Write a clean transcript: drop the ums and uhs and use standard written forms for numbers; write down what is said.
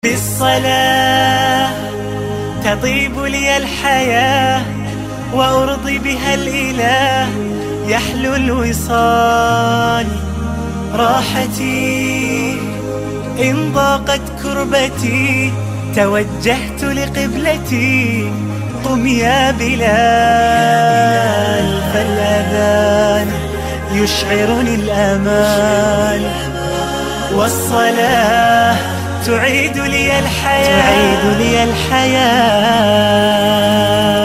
بالصلاة تطيب لي الحياة وأرضي بها الإله، يحلو الوصال راحتي إن ضاقت كربتي، توجهت لقبلتي قم يا بلال، فالأذان يشعرني الأمان، والصلاة تعيد لي الحياة